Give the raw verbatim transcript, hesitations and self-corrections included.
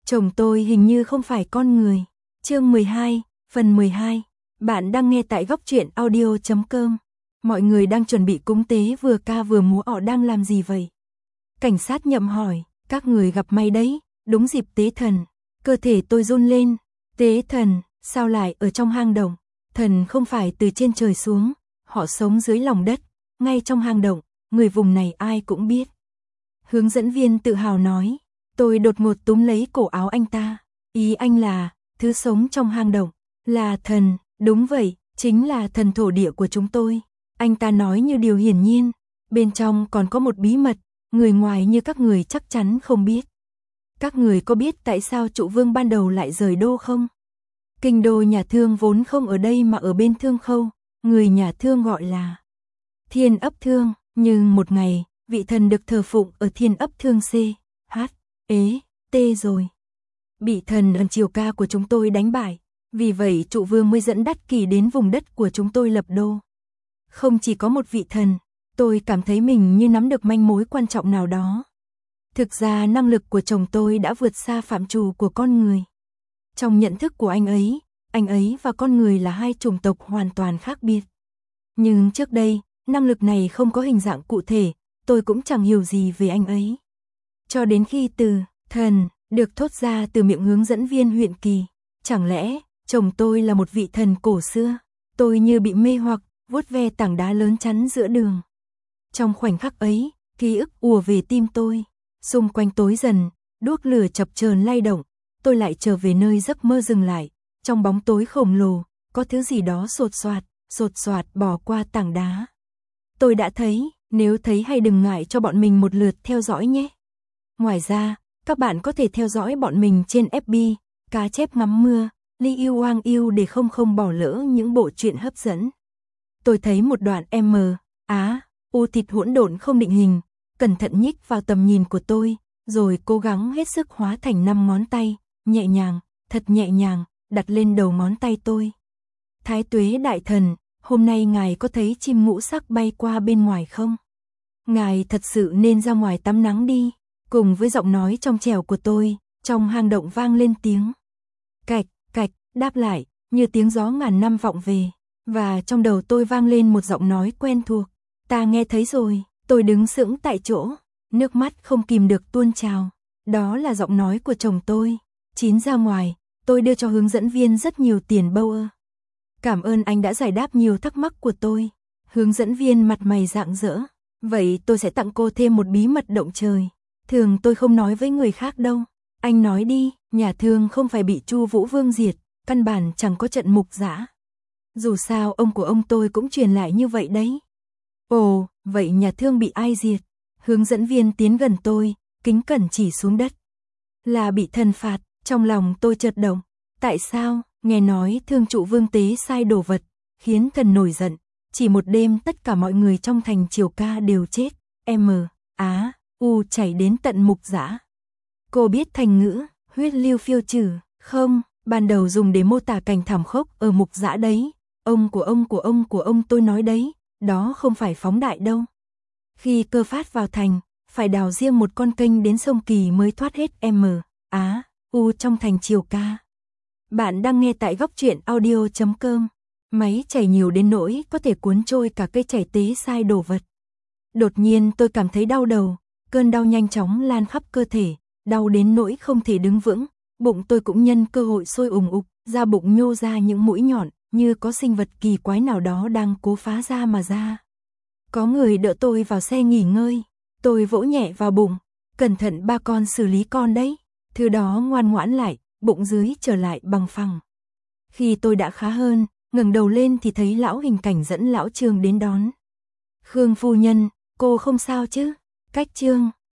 Chồng tôi hình như không phải con người. Chương mười hai, phần mười hai. Bạn đang nghe tại góc truyện audio chấm com. Mọi người đang chuẩn bị cúng tế vừa ca vừa múa, họ đang làm gì vậy? Cảnh sát Nhậm hỏi, các người gặp may đấy, đúng dịp tế thần. Cơ thể tôi run lên. Tế thần, sao lại ở trong hang động? Thần không phải từ trên trời xuống, họ sống dưới lòng đất, ngay trong hang động, người vùng này ai cũng biết. Hướng dẫn viên tự hào nói. Tôi đột ngột túm lấy cổ áo anh ta. Ý anh là, thứ sống trong hang động, là thần, đúng vậy, chính là thần thổ địa của chúng tôi. Anh ta nói như điều hiển nhiên, bên trong còn có một bí mật, người ngoài như các người chắc chắn không biết. Các người có biết tại sao Trụ Vương ban đầu lại rời đô không? Kinh đô nhà Thương vốn không ở đây mà ở bên Thương Khâu, người nhà Thương gọi là Thiên Ấp Thương, nhưng một ngày, vị thần được thờ phụng ở Thiên Ấp Thương C, H, ế, T rồi. Bị thần ẩn triều ca của chúng tôi đánh bại, vì vậy Trụ Vương mới dẫn Đắt Kỷ đến vùng đất của chúng tôi lập đô. Không chỉ có một vị thần, tôi cảm thấy mình như nắm được manh mối quan trọng nào đó. Thực ra năng lực của chồng tôi đã vượt xa phạm trù của con người. Trong nhận thức của anh ấy, anh ấy và con người là hai chủng tộc hoàn toàn khác biệt. Nhưng trước đây, năng lực này không có hình dạng cụ thể, tôi cũng chẳng hiểu gì về anh ấy. Cho đến khi từ thần được thốt ra từ miệng hướng dẫn viên huyện Kỳ, chẳng lẽ chồng tôi là một vị thần cổ xưa? Tôi như bị mê hoặc, vuốt ve tảng đá lớn chắn giữa đường. Trong khoảnh khắc ấy, ký ức ùa về tim tôi, xung quanh tối dần, đuốc lửa chập chờn lay động, tôi lại trở về nơi giấc mơ dừng lại, trong bóng tối khổng lồ, có thứ gì đó sột soạt, sột soạt bỏ qua tảng đá. Tôi đã thấy, nếu thấy hay đừng ngại cho bọn mình một lượt theo dõi nhé. Ngoài ra, các bạn có thể theo dõi bọn mình trên ép bê, Cá Chép Ngắm Mưa, Li Yêu Hoang Yêu để không không bỏ lỡ những bộ truyện hấp dẫn. Tôi thấy một đoạn M, Á, U thịt hỗn độn không định hình, cẩn thận nhích vào tầm nhìn của tôi, rồi cố gắng hết sức hóa thành năm ngón tay, nhẹ nhàng, thật nhẹ nhàng, đặt lên đầu ngón tay tôi. Thái Tuế Đại Thần, hôm nay ngài có thấy chim ngũ sắc bay qua bên ngoài không? Ngài thật sự nên ra ngoài tắm nắng đi. Cùng với giọng nói trong trẻo của tôi, trong hang động vang lên tiếng cạch, cạch, đáp lại, như tiếng gió ngàn năm vọng về. Và trong đầu tôi vang lên một giọng nói quen thuộc. Ta nghe thấy rồi, tôi đứng sững tại chỗ, nước mắt không kìm được tuôn trào. Đó là giọng nói của chồng tôi. Chín ra ngoài, tôi đưa cho hướng dẫn viên rất nhiều tiền bâu ơ. Cảm ơn anh đã giải đáp nhiều thắc mắc của tôi. Hướng dẫn viên mặt mày rạng rỡ. Vậy tôi sẽ tặng cô thêm một bí mật động trời. Thường tôi không nói với người khác đâu. Anh nói đi, nhà Thương không phải bị Chu Vũ Vương diệt, căn bản chẳng có trận mục dã. Dù sao ông của ông tôi cũng truyền lại như vậy đấy. Ồ, vậy nhà Thương bị ai diệt? Hướng dẫn viên tiến gần tôi, kính cẩn chỉ xuống đất. Là bị thần phạt, trong lòng tôi chợt động. Tại sao? Nghe nói Thương Trụ Vương tế sai đồ vật, khiến thần nổi giận. Chỉ một đêm tất cả mọi người trong thành Triều Ca đều chết. M, Á, U chảy đến tận mục dã. Cô biết thành ngữ, huyết lưu phiêu trừ, không? Ban đầu dùng để mô tả cảnh thảm khốc ở mục dã đấy. Ông của ông của ông của ông tôi nói đấy, đó không phải phóng đại đâu. Khi Cơ Phát vào thành, phải đào riêng một con kênh đến sông Kỳ mới thoát hết M, Á, U trong thành Triều Ca. Bạn đang nghe tại góc truyện audio chấm com. Máy chảy nhiều đến nỗi có thể cuốn trôi cả cây chảy tế sai đồ vật. Đột nhiên tôi cảm thấy đau đầu, cơn đau nhanh chóng lan khắp cơ thể, đau đến nỗi không thể đứng vững, bụng tôi cũng nhân cơ hội sôi ùng ục, da bụng nhô ra những mũi nhọn, như có sinh vật kỳ quái nào đó đang cố phá ra mà ra. Có người đỡ tôi vào xe nghỉ ngơi, tôi vỗ nhẹ vào bụng, cẩn thận ba con xử lý con đấy, thứ đó ngoan ngoãn lại, bụng dưới trở lại bằng phẳng. Khi tôi đã khá hơn, ngẩng đầu lên thì thấy lão Hình Cảnh dẫn lão Trương đến đón. Khương phu nhân, cô không sao chứ? Cách Trương,